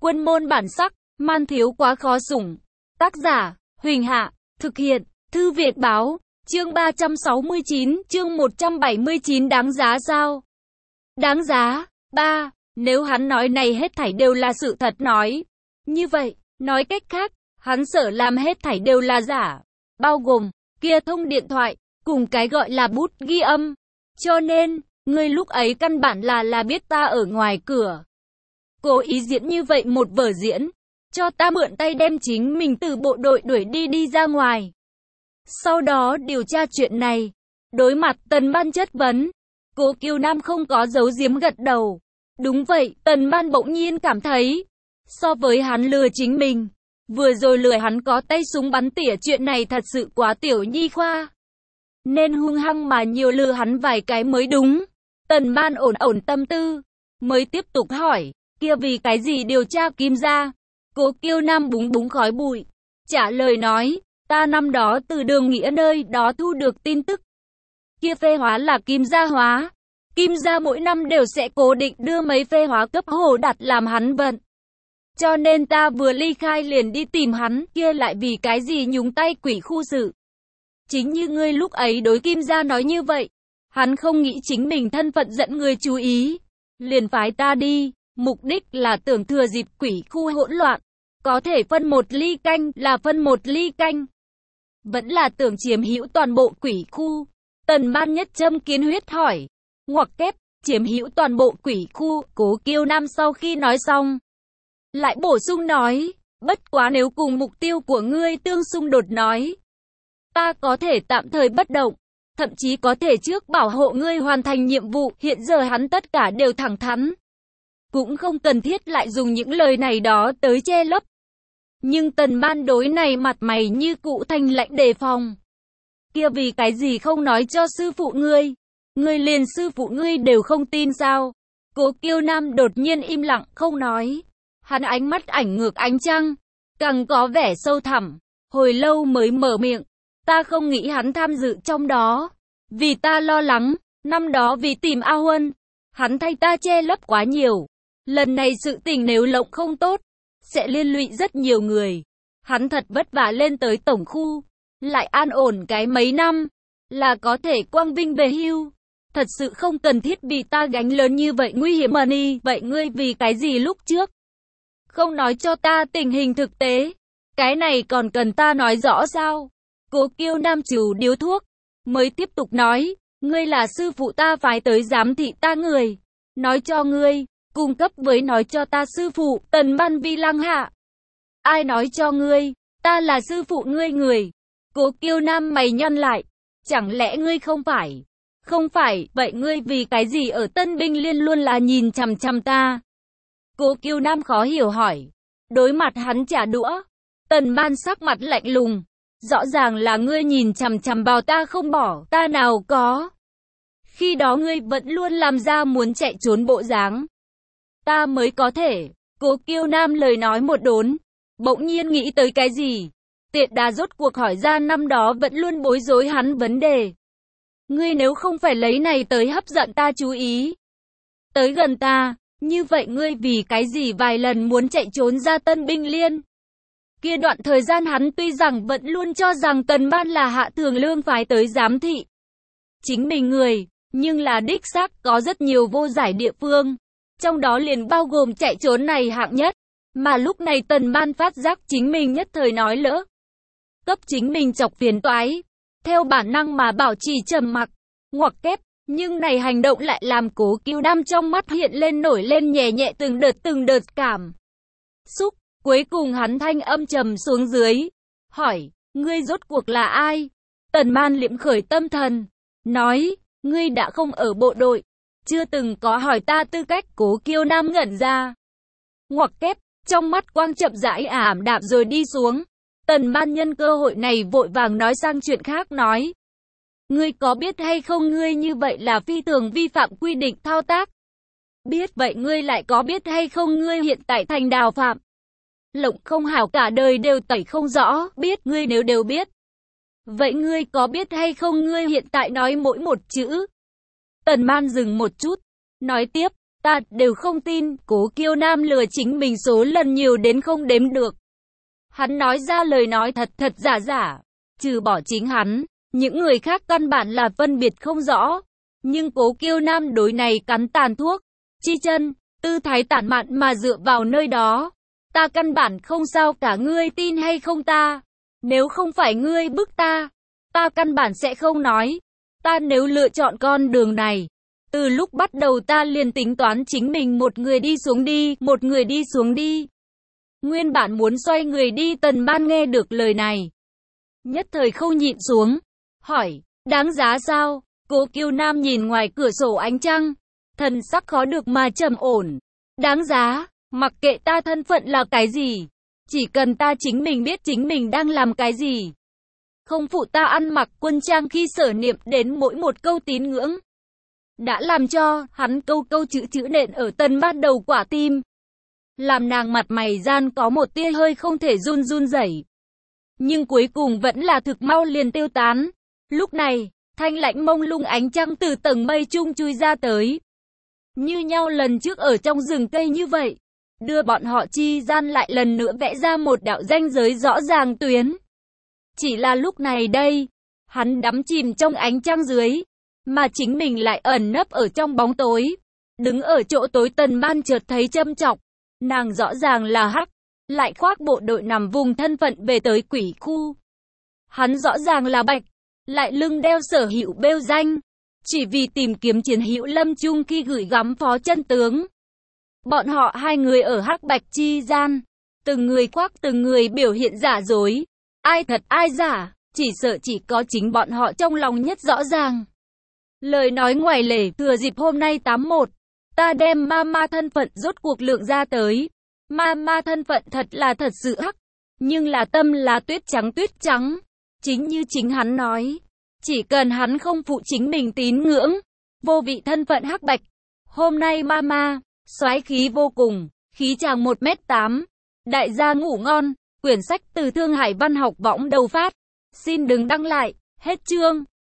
Quân môn bản sắc, man thiếu quá khó sủng. Tác giả, Huỳnh Hạ, thực hiện, Thư Việt Báo, chương 369, chương 179 đáng giá sao? Đáng giá. 3. Nếu hắn nói này hết thảy đều là sự thật nói. Như vậy, nói cách khác, hắn sợ làm hết thảy đều là giả. Bao gồm, kia thông điện thoại, cùng cái gọi là bút ghi âm. Cho nên, ngươi lúc ấy căn bản là biết ta ở ngoài cửa. Cố ý diễn như vậy một vở diễn, cho ta mượn tay đem chính mình từ bộ đội đuổi đi ra ngoài. Sau đó điều tra chuyện này. Đối mặt Tần Ban chất vấn, Cố Kiều Nam không có giấu giếm gật đầu. Đúng vậy, Tần Ban bỗng nhiên cảm thấy, so với hắn lừa chính mình, vừa rồi lừa hắn có tay súng bắn tỉa chuyện này thật sự quá tiểu nhi khoa. Nên hung hăng mà nhiều lừa hắn vài cái mới đúng. Tần Ban ổn tâm tư, mới tiếp tục hỏi, kia vì cái gì điều tra Kim gia? Cố Kiều Nam búng khói bụi, trả lời nói, ta năm đó từ Đường Nghĩa nơi đó thu được tin tức. Kia phê hóa là Kim gia hóa. Kim gia mỗi năm đều sẽ cố định đưa mấy phê hóa cấp Hồ Đạt làm hắn vận. Cho nên ta vừa ly khai liền đi tìm hắn, kia lại vì cái gì nhúng tay quỷ khu sự. Chính như ngươi lúc ấy đối Kim gia nói như vậy, hắn không nghĩ chính mình thân phận dẫn người chú ý, liền phái ta đi, mục đích là tưởng thừa dịp quỷ khu hỗn loạn, có thể phân một ly canh là phân một ly canh. Vẫn là tưởng chiếm hữu toàn bộ quỷ khu. Tần Ban nhất châm kiến huyết hỏi, ngoặc kép, chiếm hữu toàn bộ quỷ khu. Cố Kiều Nam sau khi nói xong, lại bổ sung nói, bất quá nếu cùng mục tiêu của ngươi tương xung đột nói, ta có thể tạm thời bất động, thậm chí có thể trước bảo hộ ngươi hoàn thành nhiệm vụ. Hiện giờ hắn tất cả đều thẳng thắn, cũng không cần thiết lại dùng những lời này đó tới che lấp. Nhưng Tần Ban đối này mặt mày như cụ thanh lạnh đề phòng. Kia vì cái gì không nói cho sư phụ ngươi? Ngươi liền sư phụ ngươi đều không tin sao? Cố Kiều Nam đột nhiên im lặng không nói. Hắn ánh mắt ảnh ngược ánh trăng, càng có vẻ sâu thẳm. Hồi lâu mới mở miệng. Ta không nghĩ hắn tham dự trong đó. Vì ta lo lắng, năm đó vì tìm A Huân, hắn thay ta che lấp quá nhiều. Lần này sự tình nếu lộng không tốt, sẽ liên lụy rất nhiều người. Hắn thật vất vả lên tới tổng khu, lại an ổn cái mấy năm, là có thể quang vinh về hưu. Thật sự không cần thiết bị ta gánh lớn như vậy nguy hiểm mà đi. Vậy ngươi vì cái gì lúc trước không nói cho ta tình hình thực tế? Cái này còn cần ta nói rõ sao? Cố Kiều Nam trừ điếu thuốc, mới tiếp tục nói, ngươi là sư phụ ta phái tới giám thị ta người. Nói cho ngươi, cung cấp với nói cho ta sư phụ, Tần Ban Vi lăng hạ. Ai nói cho ngươi, ta là sư phụ ngươi người? Cố Kiều Nam mày nhăn lại, chẳng lẽ ngươi không phải? Không phải, vậy ngươi vì cái gì ở Tân Binh Liên luôn là nhìn chằm chằm ta? Cố Kiều Nam khó hiểu hỏi. Đối mặt hắn trả đũa, Tần Ban sắc mặt lạnh lùng. Rõ ràng là ngươi nhìn chằm chằm vào ta không bỏ, ta nào có. Khi đó ngươi vẫn luôn làm ra muốn chạy trốn bộ dáng. Ta mới có thể. Cố Kiều Nam lời nói một đốn, bỗng nhiên nghĩ tới cái gì. Tiện đà rốt cuộc hỏi ra năm đó vẫn luôn bối rối hắn vấn đề. Ngươi nếu không phải lấy này tới hấp dẫn ta chú ý, tới gần ta, như vậy ngươi vì cái gì vài lần muốn chạy trốn ra Tân Binh Liên? Kia đoạn thời gian hắn tuy rằng vẫn luôn cho rằng Tần Ban là Hạ Thường Lương phái tới giám thị chính mình người, nhưng là đích xác có rất nhiều vô giải địa phương, trong đó liền bao gồm chạy trốn này hạng nhất. Mà lúc này Tần Ban phát giác chính mình nhất thời nói lỡ, cấp chính mình chọc phiền toái, theo bản năng mà bảo trì trầm mặc, ngoặc kép, nhưng này hành động lại làm Cố Kiều Nam trong mắt hiện lên nổi lên nhẹ nhẹ từng đợt cảm xúc. Cuối cùng hắn thanh âm trầm xuống dưới, hỏi, ngươi rốt cuộc là ai? Tần Ban liệm khởi tâm thần, nói, ngươi đã không ở bộ đội, chưa từng có hỏi ta tư cách. Cố Kiều Nam ngẩn ra, ngoặc kép, trong mắt quang chậm rãi ảm đạm rồi đi xuống. Tần Ban nhân cơ hội này vội vàng nói sang chuyện khác, nói, ngươi có biết hay không ngươi như vậy là phi thường vi phạm quy định thao tác? Biết. Vậy ngươi lại có biết hay không ngươi hiện tại thành đào phạm, lộng không hảo cả đời đều tẩy không rõ? Biết. Ngươi nếu đều biết, vậy ngươi có biết hay không ngươi hiện tại nói mỗi một chữ? Tần Ban dừng một chút, nói tiếp, Ta đều không tin, Cố Kiêu Nam lừa chính mình số lần nhiều đến không đếm được. Hắn nói ra lời nói thật thật giả giả, trừ bỏ chính hắn, những người khác căn bản là phân biệt không rõ. Nhưng Cố Kiêu Nam đối này cắn tàn thuốc, chi chân, tư thái tản mạn mà dựa vào nơi đó. Ta căn bản không sao cả, ngươi tin hay không ta? Nếu không phải ngươi bức ta, ta căn bản sẽ không nói. Ta nếu lựa chọn con đường này, từ lúc bắt đầu ta liền tính toán chính mình một người đi xuống đi, một người đi xuống đi. Nguyên bản muốn xoay người đi Tần Ban nghe được lời này, nhất thời không nhịn xuống, hỏi, đáng giá sao? Cố Kiêu Nam nhìn ngoài cửa sổ ánh trăng, thần sắc khó được mà trầm ổn. Đáng giá, mặc kệ ta thân phận là cái gì, chỉ cần ta chính mình biết chính mình đang làm cái gì. Không phụ ta ăn mặc quân trang khi sở niệm đến mỗi một câu tín ngưỡng. Đã làm cho hắn câu câu chữ chữ nện ở Tần Ban đầu quả tim. Làm nàng mặt mày gian có một tia hơi không thể run run rẩy. Nhưng cuối cùng vẫn là thực mau liền tiêu tán. Lúc này, thanh lãnh mông lung ánh trăng từ tầng mây trung chui ra tới. Như nhau lần trước ở trong rừng cây như vậy, đưa bọn họ chi gian lại lần nữa vẽ ra một đạo ranh giới rõ ràng tuyến. Chỉ là lúc này đây, hắn đắm chìm trong ánh trăng dưới, mà chính mình lại ẩn nấp ở trong bóng tối. Đứng ở chỗ tối Tần Ban chợt thấy châm chọc, nàng rõ ràng là hắc, lại khoác bộ đội nằm vùng thân phận về tới quỷ khu. Hắn rõ ràng là bạch, lại lưng đeo Sở Hữu bêu danh, chỉ vì tìm kiếm chiến hữu Lâm Trung khi gửi gắm phó chân tướng. Bọn họ hai người ở hắc bạch chi gian, từng người khoác từng người biểu hiện giả dối, ai thật ai giả, chỉ sợ chỉ có chính bọn họ trong lòng nhất rõ ràng. Lời nói ngoài lề, thừa dịp hôm nay 81, ta đem Mama thân phận rốt cuộc lượng ra tới. Mama thân phận thật là thật sự hắc, nhưng là tâm là tuyết trắng. Chính như chính hắn nói, chỉ cần hắn không phụ chính mình tín ngưỡng, vô vị thân phận hắc bạch. Hôm nay Mama, soái khí vô cùng, khí chàng 1m8. Đại gia ngủ ngon, quyển sách từ Thương Hải Văn học võng đầu phát. Xin đừng đăng lại, hết chương.